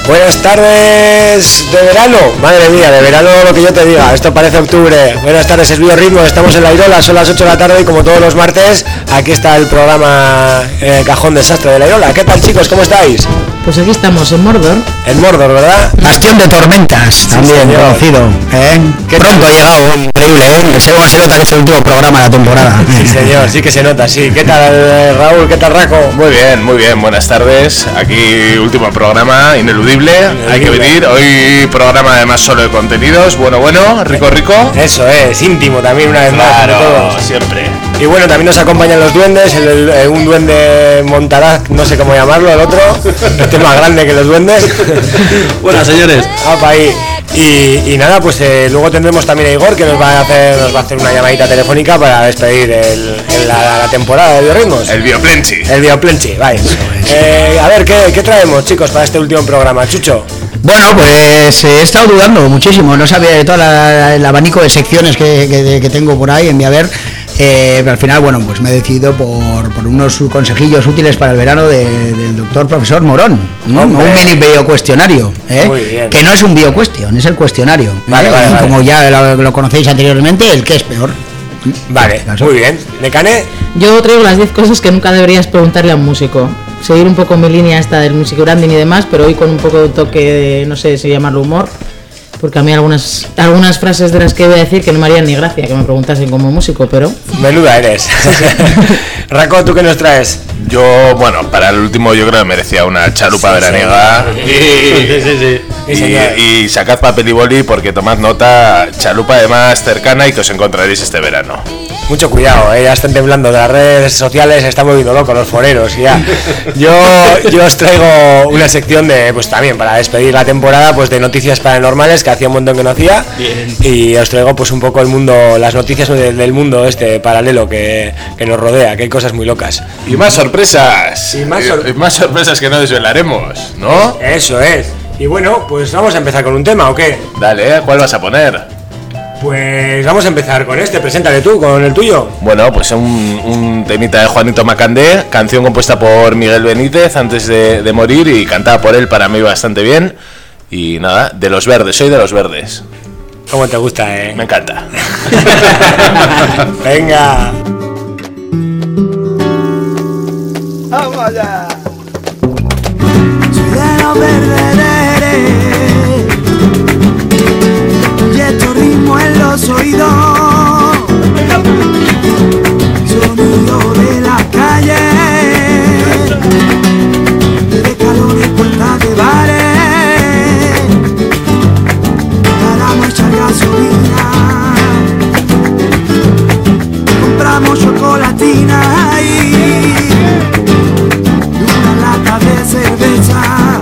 Buenas tardes de verano, madre mía, de verano lo que yo te diga, esto parece octubre. Buenas tardes, es Biorritmo, estamos en La Irola, son las 8 de la tarde y como todos los martes, aquí está el programa Cajón Desastre de La Irola. ¿Qué tal, chicos? ¿Cómo estáis? Pues aquí estamos, en Mordor. En Mordor, ¿verdad? Bastión de Tormentas, sí, también señor. Conocido. Qué pronto ha llegado, increíble, se nota que es el último programa de la temporada. Sí, señor, sí que se nota, sí. ¿Qué tal, Raúl? ¿Qué tal, Raco? Muy bien, buenas tardes. Aquí último programa, ineludible. Hay que venir, hoy programa además solo de contenidos, bueno, rico. Eso es, íntimo también una vez más. Claro, siempre. Y bueno, también nos acompañan los duendes, un duende montaraz, no sé cómo llamarlo, el otro, este es más grande que los duendes. Buenas, señores. Apa ahí. Y nada, pues luego tendremos también a Igor, que nos va a hacer una llamadita telefónica para despedir la temporada de Biorritmos. El Bioplenchi, vaya. A ver, ¿qué traemos, chicos, para este último programa? Chucho. Bueno, pues he estado dudando muchísimo, no sabía de todo el abanico de secciones que tengo por ahí en mi haber. Pero al final, bueno, pues me he decidido por unos consejillos útiles para el verano del doctor profesor Morón, un mini biocuestionario, que no es un biocuestion, es el cuestionario, vale. Como ya lo conocéis anteriormente, el que es peor. Vale, muy bien. ¿Necane? Yo traigo las 10 cosas que nunca deberías preguntarle a un músico. Seguir un poco mi línea esta del music branding y demás, pero hoy con un poco de toque de, no sé si llamarlo humor, porque a mí algunas frases de las que voy a decir que no me harían ni gracia que me preguntasen como músico, pero... Menuda eres. Raco, ¿tú qué nos traes? Yo, bueno, para el último yo creo que merecía una chalupa veraniega. Y sacad papel y boli porque tomad nota, chalupa además cercana y que os encontraréis este verano. Mucho cuidado, ya están temblando de las redes sociales, se están moviendo locos los foreros ya. Yo os traigo una sección de, pues también para despedir la temporada, pues de noticias paranormales que hacía un montón que no hacía. Bien. Y os traigo pues un poco el mundo, las noticias del mundo este paralelo que nos rodea, que hay cosas muy locas. Y más sorpresas. Y más sorpresas que no desvelaremos, ¿no? Eso es. Y bueno, pues vamos a empezar con un tema, ¿o qué? Dale, ¿cuál vas a poner? Pues vamos a empezar con preséntale tú, con el tuyo. Bueno, pues un temita de Juanito Macandé, canción compuesta por Miguel Benítez antes de morir y cantada por él para mí bastante bien. Y nada, de Los Verdes, soy de Los Verdes. ¿Cómo te gusta, Me encanta. Venga. ¡Vamos allá! Soy de Los Verdes. Tu ritmo en los oídos, sonido de la calle, de calor y puertas de bares, para no echar gasolina, compramos chocolatina y una lata de cerveza.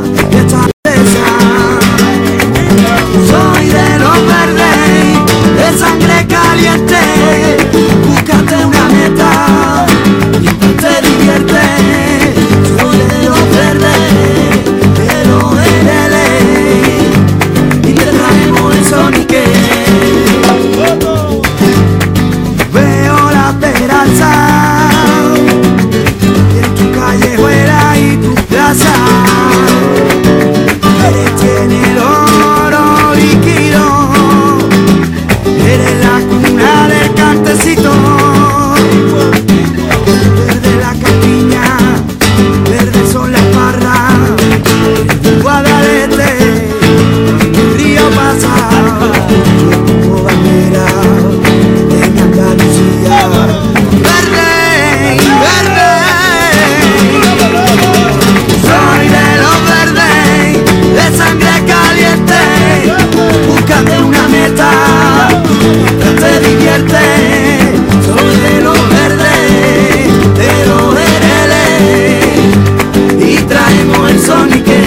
Soy de Los Verdes, de sangre caliente, búscate una meta y te diviertes. Soy de Los Verdes, de los LL, y te traemos el sonique. Veo la esperanza en tu callejuela y tu plaza. Eres tiene el oro líquido, eres la cuna del cantecito, verde la campiña, verde son las parras, el Guadalete, el río pasa, como bandera en Andalucía, verde, verde, soy de Los Verdes, de sangre caliente, búscate una meta, mientras te diviertes. Soy de Los Verdes, de los RL, y traemos el sonique.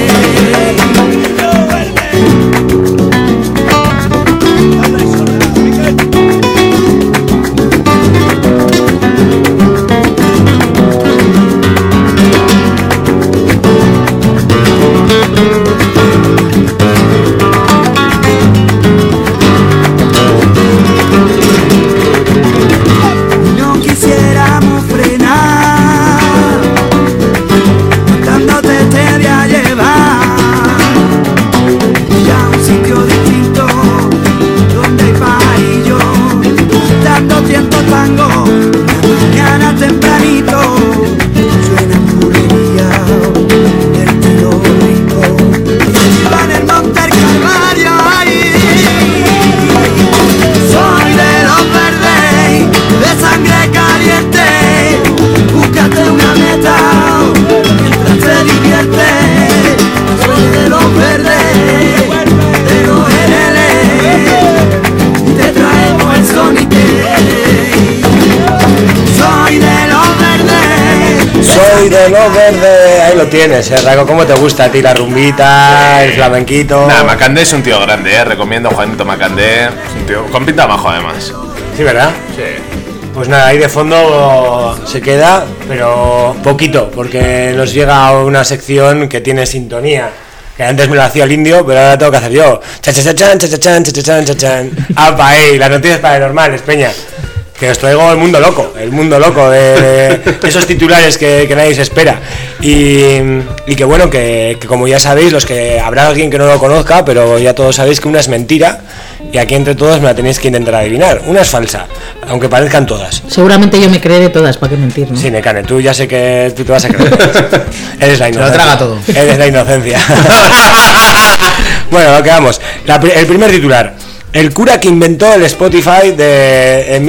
cielo verde. Ahí lo tienes, Raco, ¿cómo te gusta a ti la rumbita, el flamenquito? Nada, Macandé es un tío grande, recomiendo a Juanito Macandé. Es un tío con pinta majo, además. Sí, ¿verdad? Sí. Pues nada, ahí de fondo se queda, pero poquito, porque nos llega una sección que tiene sintonía. Que antes me lo hacía el indio, pero ahora tengo que hacer yo. Chachachachan, chachachan, chachachan, chachachan. ¡Apa, las noticias paranormales, Peña! Que os traigo el mundo loco de esos titulares que nadie se espera. Y que bueno, que como ya sabéis, los que habrá alguien que no lo conozca, pero ya todos sabéis que una es mentira, y aquí entre todos me la tenéis que intentar adivinar. Una es falsa, aunque parezcan todas. Seguramente yo me creeré todas, ¿para qué mentir, no? Sí, Necane, tú ya sé que tú te vas a creer. Eres la inocencia. Lo traga todo. Eres la inocencia. Bueno, lo que vamos. El primer titular. El cura que inventó el Spotify en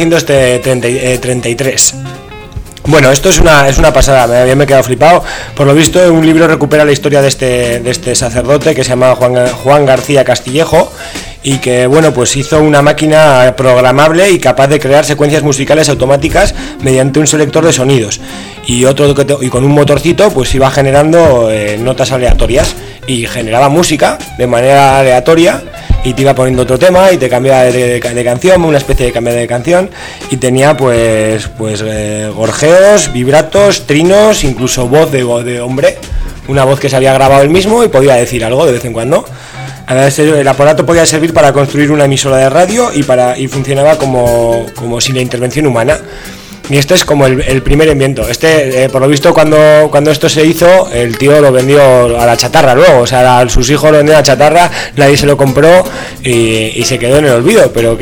1933. Bueno, esto es una pasada, me he quedado flipado. Por lo visto, un libro recupera la historia de este sacerdote que se llama Juan García Castillejo, y que bueno, pues hizo una máquina programable y capaz de crear secuencias musicales automáticas mediante un selector de sonidos, y con un motorcito pues iba generando notas aleatorias y generaba música de manera aleatoria, y te iba poniendo otro tema y te cambiaba de canción, una especie de cambio de canción, y tenía pues gorjeos, vibratos, trinos, incluso voz de hombre, una voz que se había grabado él mismo y podía decir algo de vez en cuando. El aparato podía servir para construir una emisora de radio y funcionaba como sin la intervención humana. Y este es como el primer invento. Por lo visto, cuando esto se hizo, el tío lo vendió a la chatarra luego. O sea, sus hijos lo vendieron a la chatarra, nadie se lo compró y se quedó en el olvido. Pero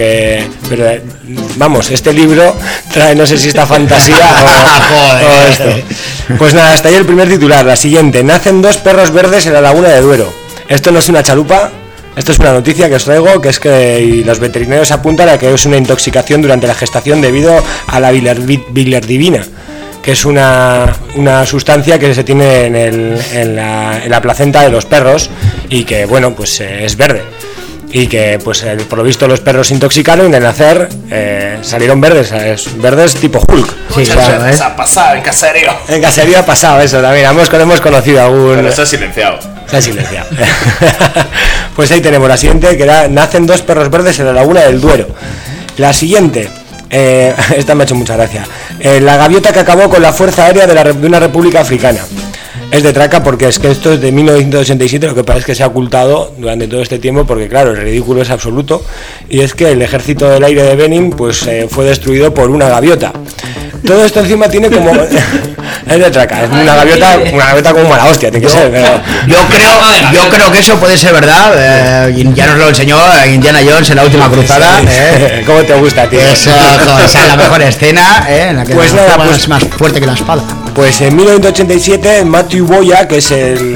vamos, este libro trae, no sé si esta fantasía o esto. Pues nada, hasta ahí el primer titular. La siguiente: nacen 2 perros verdes en la laguna de Duero. Esto no es una chalupa. Esto es una noticia que os traigo, que es que los veterinarios apuntan a que es una intoxicación durante la gestación debido a la bilirrubina, que es una sustancia que se tiene en la placenta de los perros, y que bueno, pues es verde, y que pues por lo visto los perros se intoxicaron y de nacer salieron verdes tipo Hulk. Sí, claro, Se ha pasado en caserío. En caserío ha pasado eso también, hemos conocido algún... Pero está silenciado. Se ha silenciado. Pues ahí tenemos la siguiente, que nacen 2 perros verdes en la laguna del Duero. La siguiente, esta me ha hecho mucha gracia. La gaviota que acabó con la fuerza aérea de una república africana. Es de traca porque es que esto es de 1987, lo que pasa es que se ha ocultado durante todo este tiempo porque claro, el ridículo es absoluto, y es que el ejército del aire de Benin pues fue destruido por una gaviota. Todo esto encima tiene como... es de traca, es una gaviota como mala hostia, tiene que ser, pero... Yo creo que eso puede ser verdad, ya nos lo enseñó Indiana Jones en la última cruzada. ¿Cómo te gusta, tío? Esa es la mejor escena, en la que pues nada, pues, es más fuerte que la espada. Pues en 1987 Matthew Boya, que es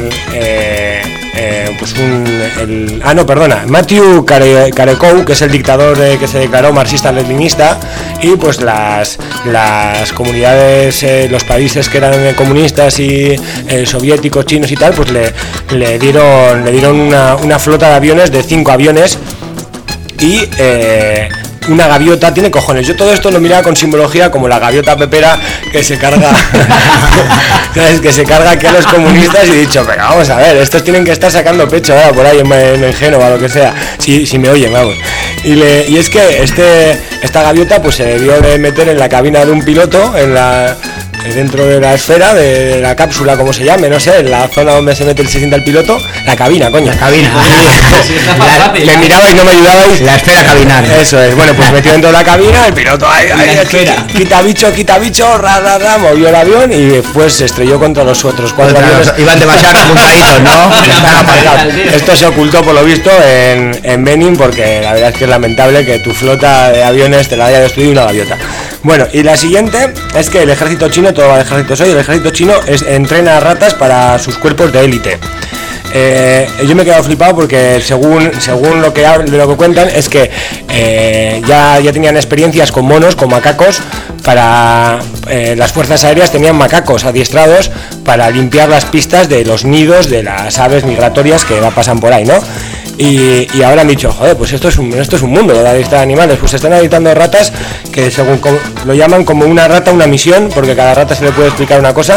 Matthew Karekou, que es el dictador que se declaró marxista-leninista, y pues las comunidades, los países que eran comunistas y soviéticos, chinos y tal, pues le dieron una flota de aviones, de 5 aviones, y una gaviota tiene cojones. Yo todo esto lo miraba con simbología como la gaviota pepera que se carga ¿sabes? Que se carga aquí a los comunistas, y he dicho, pero vamos a ver, estos tienen que estar sacando pecho ahora por ahí en Génova o lo que sea, si me oyen, vamos. Y es que esta gaviota pues se debió de meter en la cabina de un piloto, dentro de la esfera, de la cápsula, como se llame, no sé, en la zona donde se sienta el piloto, la cabina, coño. La cabina. Me mirabais, no me ayudabais. La esfera cabinar. Eso es, bueno, pues metió dentro de la cabina, el piloto ahí quita bicho, movió el avión y después se estrelló contra los otros 4 aviones. Iban demasiado apuntaditos, ¿no? Están aparcados. Esto se ocultó, por lo visto, en Benin, porque la verdad es que es lamentable que tu flota de aviones te la haya destruido una gaviota. Bueno, y la siguiente es que el ejército chino, todo el ejército chino entrena a ratas para sus cuerpos de élite. Yo me he quedado flipado porque según lo que cuentan es que ya tenían experiencias con monos, con macacos, para las fuerzas aéreas tenían macacos adiestrados para limpiar las pistas de los nidos de las aves migratorias que pasan por ahí, ¿no? Y ahora han dicho, joder, pues esto es un mundo de adiestrar animales. Pues están adiestando ratas que según lo llaman como una rata, una misión, porque cada rata se le puede explicar una cosa.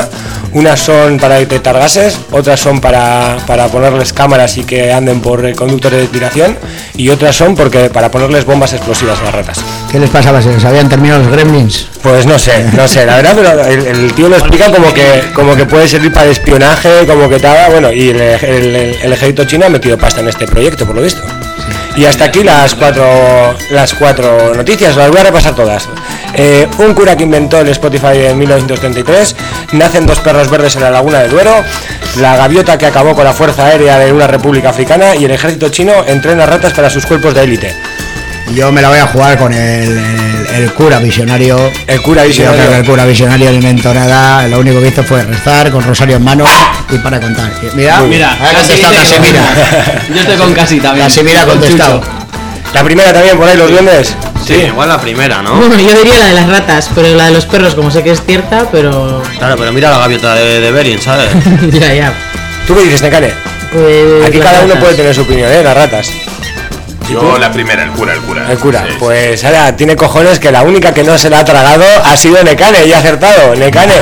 Unas son para detectar gases, otras son para ponerles cámaras y que anden por conductos de ventilación, y otras son para ponerles bombas explosivas a las ratas. ¿Qué les pasaba? ¿Se les habían terminado los gremlins? Pues no sé, la verdad, pero el tío lo explica como que puede servir para espionaje, como que tal, bueno, y el ejército chino ha metido pasta en este proyecto, por lo visto. Y hasta aquí las cuatro noticias, las voy a repasar todas. Un cura que inventó el Spotify en 1933, nacen 2 perros verdes en la laguna de Duero, la gaviota que acabó con la fuerza aérea de una república africana, y el ejército chino entrena ratas para sus cuerpos de élite. Yo me la voy a jugar con el cura visionario. El cura visionario. Yo creo que el cura visionario no inventó nada, lo único que hizo fue rezar con rosario en mano y para contar. Mira, ha contestado Casimira. Yo estoy con casi también. Casimira ha contestado. La primera también por ahí, los duendes. Sí, igual la primera, ¿no? Bueno, yo diría la de las ratas, pero la de los perros, como sé que es cierta, pero... Claro, pero mira la gaviota de Bering, ¿sabes? ya. ¿Tú qué dices, Necane? Pues Aquí cada uno puede tener su opinión, las ratas. Yo la primera, el cura. El cura, Sí, pues ahora tiene cojones que la única que no se la ha tragado ha sido Necane, y ha acertado, Necane.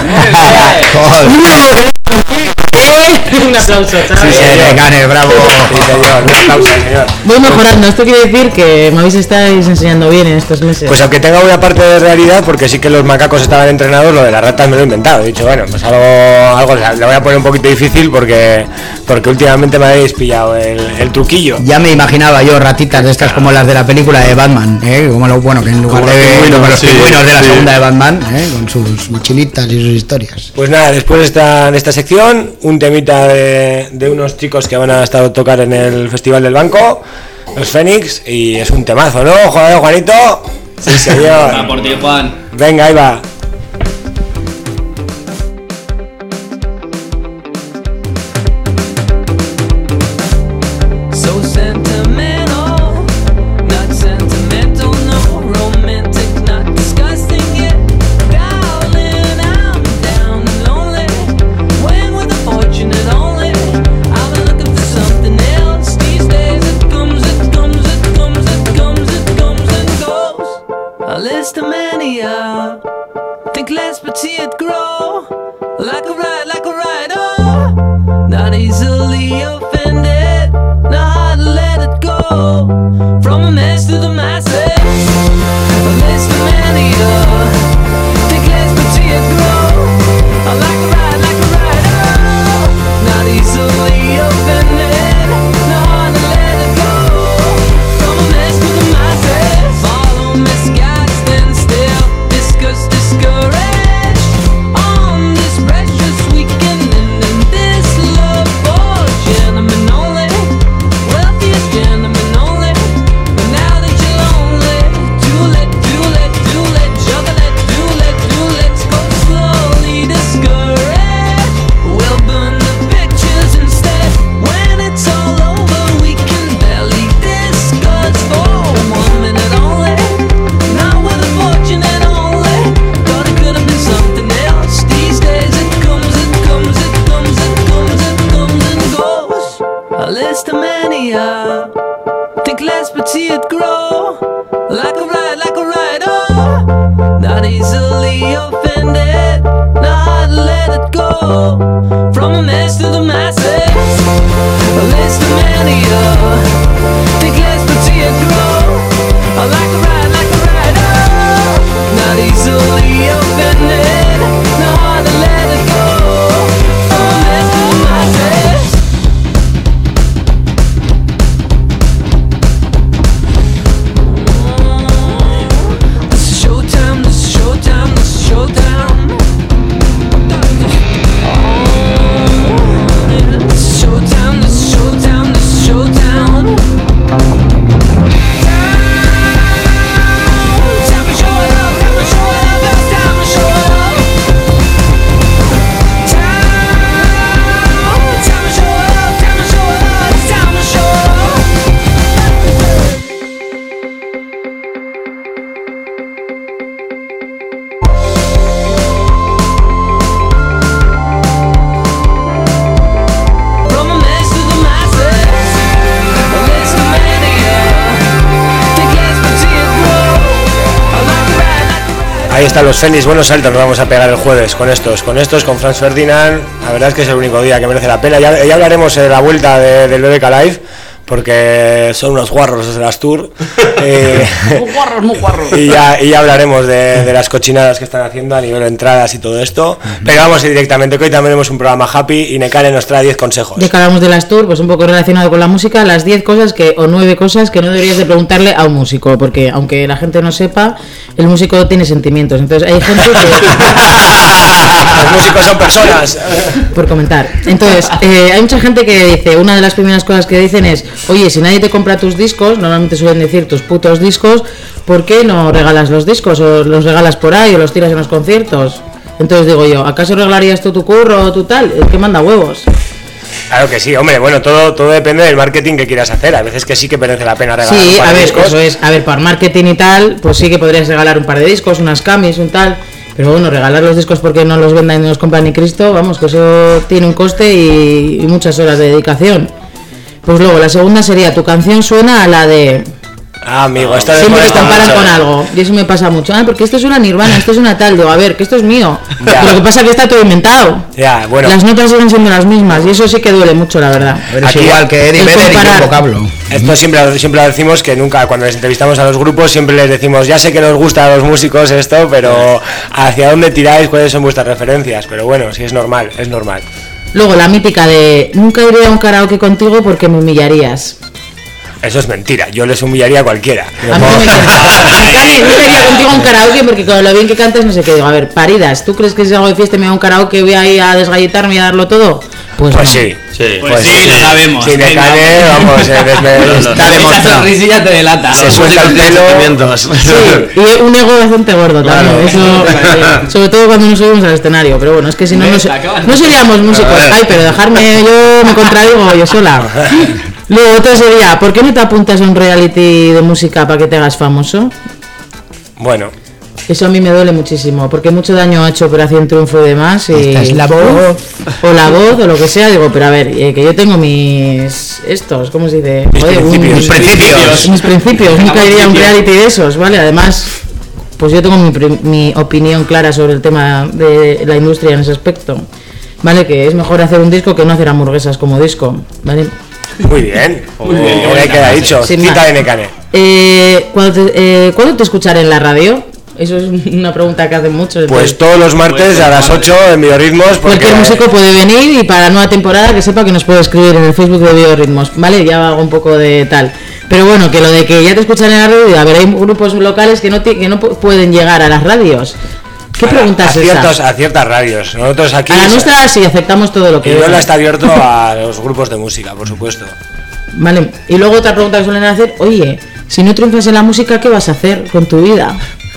Un aplauso, ¿sabes? Sí, señor. Necane, bravo. Sí, señor, un aplauso, señor. Voy mejorando, esto quiere decir que me estáis enseñando bien en estos meses. Pues aunque tenga una parte de realidad, porque sí que los macacos estaban entrenados, lo de las ratas me lo he inventado. He dicho, bueno, pues algo le voy a poner un poquito difícil porque últimamente me habéis pillado el truquillo. Ya me imaginaba yo ratitas de estas como las de la película de Batman, como lo bueno que en lugar Como de los pingüinos de la sí. segunda de Batman, con sus mochilitas y sus historias. Pues nada, después de esta sección, un temita de unos chicos que van a estar a tocar en el Festival del Banco, los Fénix, y es un temazo, ¿no? Joder, Juanito. Sí, señor. Va por ti, Juan. Venga, ahí va. So sentimental, not sentimental, no romantic, not disgusting yet. Darling, I'm down and lonely. When with a fortunate only, I've been looking for something else. These days it comes and goes. A list of mania. Think less but see it grow. Like a ride, oh. Not easily offended. Know how to let it go. From a mess to the masses. A list of mania. Think less but see it grow. Like a ride, oh. Not easily offended. Know how to let it go. From a mess to the masses. Follow misguided, stand still. Discouraged. On this precious weekend and this love for gentlemen only. Wealthiest gentlemen only. But now that you're lonely, do let, juggle it, let's go slowly discouraged. We'll burn the pictures instead. When it's all over, we can barely discuss for 1 minute only. Not with a fortunate only. Thought it could have been something else. These days it comes and goes. A list of mania. Think less but see it grow. Like a ride, oh. Not easily offended. Know how to let it go. From a mess to the masses. A list of mania. Think less but see it grow. Like a ride, oh. Not easily offended. Know how to let it go. From a mess to the masses. This is showtime, this is showtime, this is showtime. This is showtime, this is showtime, this is showtime. Ahí están los Fénix, buenos saltos nos vamos a pegar el jueves con estos, con Franz Ferdinand. La verdad es que es el único día que merece la pena. Ya hablaremos de la vuelta del BBK Live, porque son unos guarros los de las Tour. Muy guarros. Y ya hablaremos de las cochinadas que están haciendo a nivel de entradas y todo esto. Pero vamos a ir directamente, que hoy también tenemos un programa happy y Nekane nos trae 10 consejos. De que hablamos de las Tour, pues un poco relacionado con la música, las 10 cosas o 9 cosas que no deberías de preguntarle a un músico, porque aunque la gente no sepa, el músico tiene sentimientos. Entonces hay gente que... Los músicos son personas. Por comentar. Entonces, hay mucha gente que dice, una de las primeras cosas que dicen es: oye, si nadie te compra tus discos, normalmente suelen decir tus putos discos, ¿por qué no regalas los discos? O los regalas por ahí, o los tiras en los conciertos. Entonces digo yo, ¿acaso regalarías tú tu curro o tu tal? El que manda huevos. Claro que sí, hombre, bueno, todo depende del marketing que quieras hacer. A veces que sí que merece la pena regalar sí, un par de discos. Eso es, a ver, para marketing y tal, pues sí que podrías regalar un par de discos, unas camis, un tal. Pero bueno, regalar los discos porque no los vendan y no los compran ni Cristo, vamos, que eso tiene un coste y muchas horas de dedicación. Pues luego, la segunda sería, tu canción suena a la de... Ah, amigo, esto de siempre te comparan con algo, y eso me pasa mucho. Ah, porque esto es una Nirvana, esto es una tal. Digo, a ver, que esto es mío. Ya. Lo que pasa es que está todo inventado. Ya, bueno. Las notas siguen siendo las mismas, y eso sí que duele mucho, la verdad. Pero es Aquí, igual que Eddie el Vedder y comparar. John Vocablo. Esto siempre lo decimos, que nunca, cuando les entrevistamos a los grupos, siempre les decimos, ya sé que nos gusta a los músicos esto, pero ¿hacia dónde tiráis? ¿Cuáles son vuestras referencias? Pero bueno, sí, es normal. Luego, la mítica de, nunca iré a un karaoke contigo porque me humillarías. Eso es mentira, yo les humillaría a cualquiera. A mí no me encanta. Nunca iría contigo a un karaoke porque con lo bien que cantas no sé qué. Digo, a ver, paridas, ¿tú crees que si hago de fiesta y me voy a un karaoke voy a ir a desgalletarme y a darlo todo? Pues no. sí. Pues sí, lo sabemos. Si Nekane, vamos, está Esa sonrisilla te delata. Se suelta el pelo. Sí, y un ego bastante gordo también. Eso, sobre todo cuando nos subimos al escenario. Pero bueno, es que si no, no seríamos músicos. Ay, pero dejarme, yo me contradigo yo sola. Luego otro sería, ¿por qué no te apuntas a un reality de música para que te hagas famoso? Bueno, Eso a mí me duele muchísimo, porque mucho daño ha hecho Operación Triunfo y demás. Y... Esta es la voz. O la voz, o lo que sea. Digo, pero a ver, que yo tengo mis... ¿cómo se dice? Joder, Mis principios. Mis principios. Nunca iría a un reality de esos, ¿vale? Además, pues yo tengo mi opinión clara sobre el tema de la industria en ese aspecto. ¿Vale? Que es mejor hacer un disco que no hacer hamburguesas como disco, ¿vale? muy bien. Muy bien. Queda dicho. Sin Cita más. de Nekane. ¿Cuándo te escucharé en la radio? Eso es una pregunta que hacen muchos. Pues todos los martes a las 8 en Biorritmos. Porque Cualquier músico puede venir y para la nueva temporada que sepa que nos puede escribir en el Facebook de Biorritmos, ¿vale? Ya hago un poco de tal. Pero bueno, que lo de que ya te escuchan en la radio, a ver, hay grupos locales que no pueden llegar a las radios. ¿Qué preguntas es esa? A ciertas radios. Nosotros aquí... A la nuestra sí aceptamos todo lo que... Irola está abierto a los grupos de música, por supuesto. Vale, y luego otra pregunta que suelen hacer, oye, si no triunfas en la música, ¿qué vas a hacer con tu vida?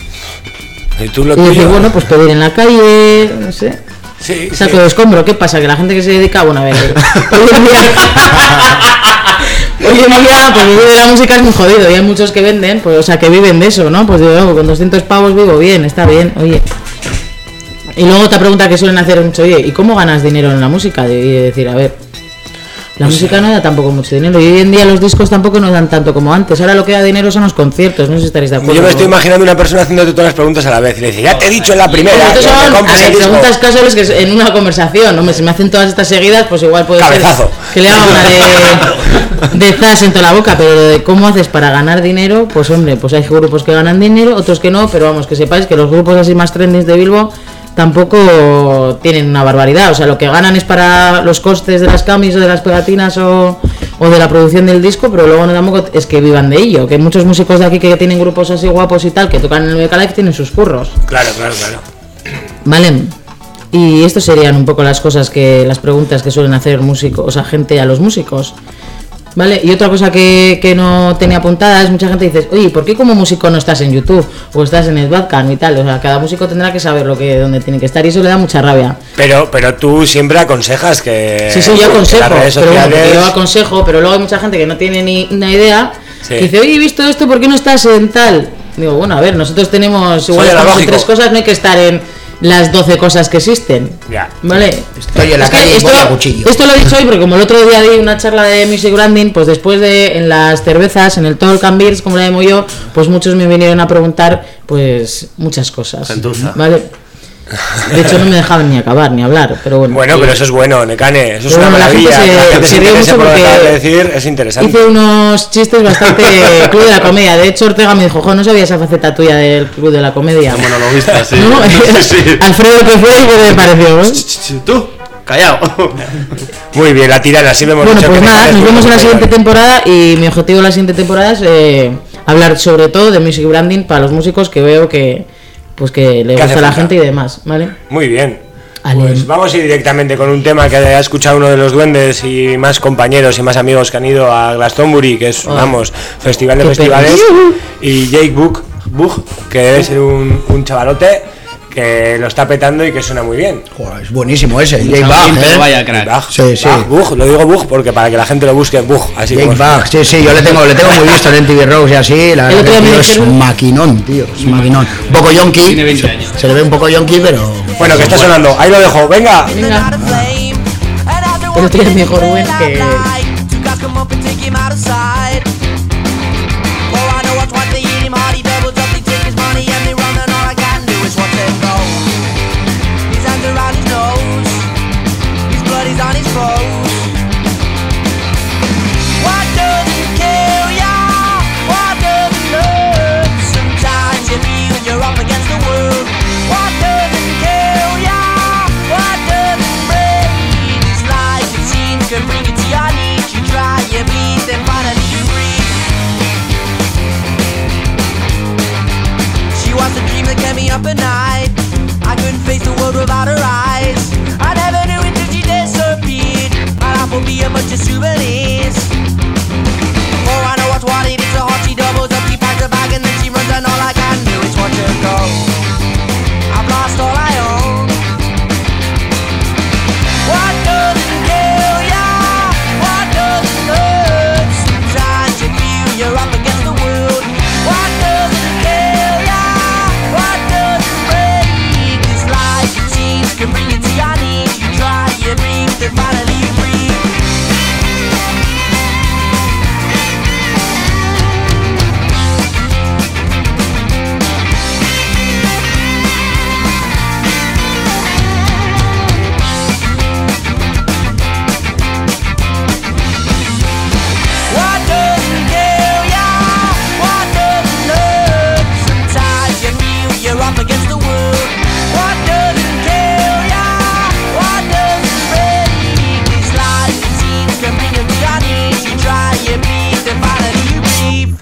¿Y tú lo Y decir, tuyo? bueno, pues pedir en la calle, no sé. Sí, Saco de escombro, ¿qué pasa? Que la gente que se dedica, bueno, a ver, hoy en día, pues vivir de la música es muy jodido, y hay muchos que venden, pues, o sea, que viven de eso, ¿no? Pues digo, no, con 200 pavos vivo bien, está bien, oye. Y luego otra pregunta que suelen hacer mucho, oye, ¿y cómo ganas dinero en la música? Y decir, a ver, la música no da tampoco mucho dinero, y hoy en día los discos tampoco nos dan tanto como antes, ahora lo que da dinero son los conciertos, no sé si estaréis de acuerdo. Yo me estoy imaginando una persona haciéndote todas las preguntas a la vez y le dice, ya te he dicho en la primera, Estos que son te compres el disco. preguntas casuales que en una conversación, hombre, si me hacen todas estas seguidas, pues igual puede Cabezazo. ser que le haga una de zas en toda la boca, pero lo de cómo haces para ganar dinero, pues hombre, pues hay grupos que ganan dinero, otros que no, pero vamos, que sepáis que los grupos así más trending de Bilbo tampoco tienen una barbaridad, o sea, lo que ganan es para los costes de las camis o de las pegatinas o de la producción del disco, pero luego no tampoco es que vivan de ello, que muchos músicos de aquí que tienen grupos así guapos y tal, que tocan en el BK Live, tienen sus curros. Claro. Vale. Y esto serían un poco las preguntas que suelen hacer músicos, o sea, gente a los músicos. Vale, y otra cosa que no tenía apuntada es mucha gente dice, oye, ¿por qué como músico no estás en YouTube o estás en el Bandcamp y tal? O sea, cada músico tendrá que saber dónde tiene que estar y eso le da mucha rabia. Pero tú siempre aconsejas que... Sí, yo aconsejo, las redes pero bueno, sociales... yo aconsejo, pero luego hay mucha gente que no tiene ni una idea, Sí. que dice, oye, he visto esto, ¿por qué no estás en tal? Digo, bueno, a ver, nosotros tenemos, igual Soy estamos en analógico. 3 cosas, no hay que estar en las 12 cosas que existen. Ya. ¿Vale? Estoy en la Es que calle y esto, voy a cuchillo. esto lo he dicho hoy porque como el otro día di una charla de music branding, pues después de en las cervezas, en el Talk and Beers, como la llamo yo, pues muchos me vinieron a preguntar pues muchas cosas. Gentuza. ¿Vale? De hecho no me dejaban ni acabar ni hablar, pero bueno. Bueno, pero eso es bueno, Necane, eso es Pero una bueno, la gente maravilla. se La gente ríe interese mucho por lo que porque acabas de decir, es interesante. Hice unos chistes bastante Club de la Comedia. De hecho, Ortega me dijo, jo, no sabía esa faceta tuya del Club de la Comedia. Como monologuista, sí. ¿No? Sí, sí. Alfredo, ¿qué fue? ¿Qué te pareció? ¿No? Tú, callao. Muy bien, la tirana, siempre hemos Bueno, dicho pues que nada, Necane es nos muy vemos en la buena. siguiente temporada y mi objetivo de la siguiente temporada es hablar sobre todo de music branding para los músicos que veo que pues que le Que hace gusta a la falta. gente y demás, ¿vale? Muy bien. Ale. Pues vamos a ir directamente con un tema que ha escuchado uno de los duendes y más compañeros y más amigos que han ido a Glastonbury, que es, Oh. vamos, festival de Qué festivales, pena. y Jake Bug, que debe ser un chavalote que lo está petando y que suena muy bien. Joder, es buenísimo ese, Jake Chavalín, Bug, pero ¿eh? vaya crack. Bug, Sí, sí. Bug, lo digo Bug porque para que la gente lo busque, Bug, así Jake como Bug, sí, sí, yo le tengo muy visto en MTV Rose y así, la El verdad otro que día el me tío es dijeron- un maquinón, tío, es un maquinón. Un poco yonki, Tiene 20 años. se le ve un poco yonki, pero... Bueno, que está sonando, ahí lo dejo, venga. Venga. Pero tienes mejor Rubén que... Can bring you to your knees, you try your best, then finally you breathe. She was a dream that kept me up at night. I couldn't face the world without her eyes. I never knew it till she disappeared. My life will be a bunch of souvenirs. Oh, I know what's what it is. So hot she doubles up, she packs a bag and then she runs, and all I can do is watch her go. I've lost all I own. What doesn't kill ya? What doesn't hurt? Sometimes you feel you're up against the world. What doesn't kill ya? What doesn't break? This life it seems can bring you to your knees. You try your dreams, then finally you breathe. What doesn't kill ya? What doesn't hurt? Sometimes you feel you're up against the world. What doesn't kill ya? What doesn't break? This life it seems can bring you to your knees. You try your best, then finally you breathe.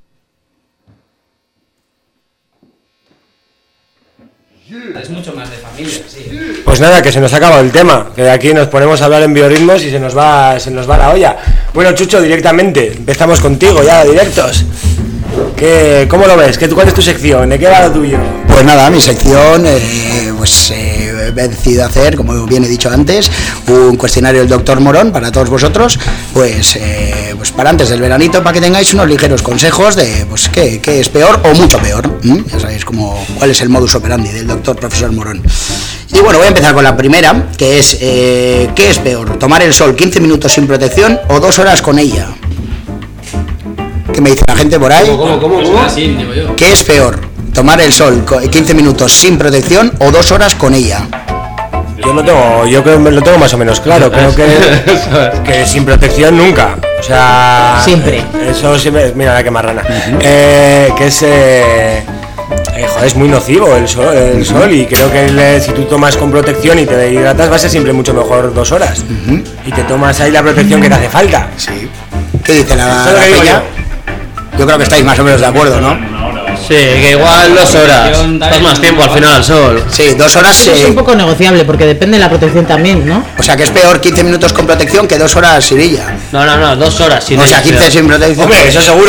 Es mucho más de familia, sí. Pues nada, que se nos ha acabado el tema, que de aquí nos ponemos a hablar en biorritmos y se nos va la olla. Bueno, Chucho, directamente, empezamos contigo ya, directos. ¿Cómo lo ves? ¿Cuál es tu sección? ¿De qué va lo tuyo? Pues nada, mi sección, he decidido hacer, como bien he dicho antes, un cuestionario del doctor Morón para todos vosotros, pues para antes del veranito, para que tengáis unos ligeros consejos de pues qué es peor o mucho peor. Ya sabéis cuál es el modus operandi del doctor profesor Morón. Y bueno, voy a empezar con la primera, que es ¿qué es peor? ¿Tomar el sol 15 minutos sin protección o 2 horas con ella? ¿Qué me dice la gente por ahí? Pues así, digo yo. ¿Qué es peor? ¿Tomar el sol 15 minutos sin protección o 2 horas con ella? Yo creo que lo tengo más o menos claro. Creo que sin protección nunca. O sea, Siempre. Eso siempre. Mira la que marrana. Que es. Joder, es muy nocivo el sol y creo que si tú tomas con protección y te hidratas va a ser siempre mucho mejor 2 horas. Y te tomas ahí la protección que te hace falta. Sí. ¿Qué dice Eso la es lo que digo peña? Yo creo que estáis más o menos de acuerdo, ¿no? Sí, que igual 2 horas. Estás más tiempo al final al sol. Sí, 2 horas. Es un poco negociable porque depende de la protección también, ¿no? O sea que es peor 15 minutos con protección que 2 horas sin ella. No, 2 horas. Sin O sea, ella, 15 sin protección. Hombre, eso seguro.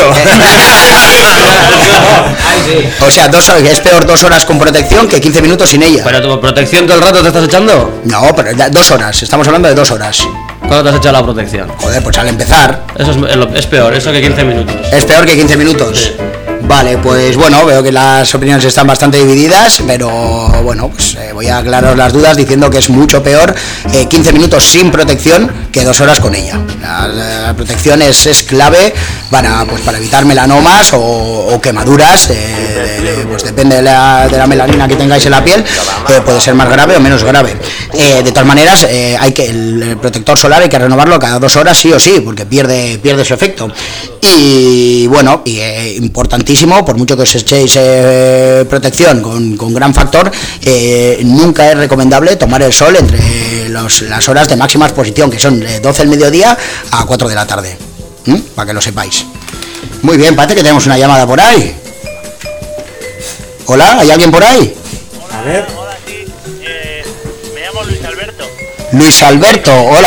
Ay, sí. O sea, es peor 2 horas con protección que 15 minutos sin ella. Pero tu protección todo el rato te estás echando. No, pero 2 horas. Estamos hablando de 2 horas. ¿Cuándo te has echado la protección? Joder, pues al empezar Eso es peor, eso que 15 minutos. es peor que 15 minutos. Vale, pues bueno, veo que las opiniones están bastante divididas, pero bueno, pues voy a aclarar las dudas diciendo que es mucho peor 15 minutos sin protección que 2 horas con ella. La protección es clave para evitar melanomas o quemaduras, pues depende de la melanina que tengáis en la piel, puede ser más grave o menos grave. De todas maneras, el protector solar hay que renovarlo cada 2 horas sí o sí, porque pierde su efecto. Y bueno, importantísimo, por mucho que os echéis protección con gran factor, nunca es recomendable tomar el sol entre las horas de máxima exposición, que son de 12 del mediodía a 4 de la tarde, para que lo sepáis. Muy bien, parece que tenemos una llamada por ahí. Hola, ¿hay alguien por ahí? A ver. Hola, sí. Me llamo Luis Alberto. Luis Alberto, hola.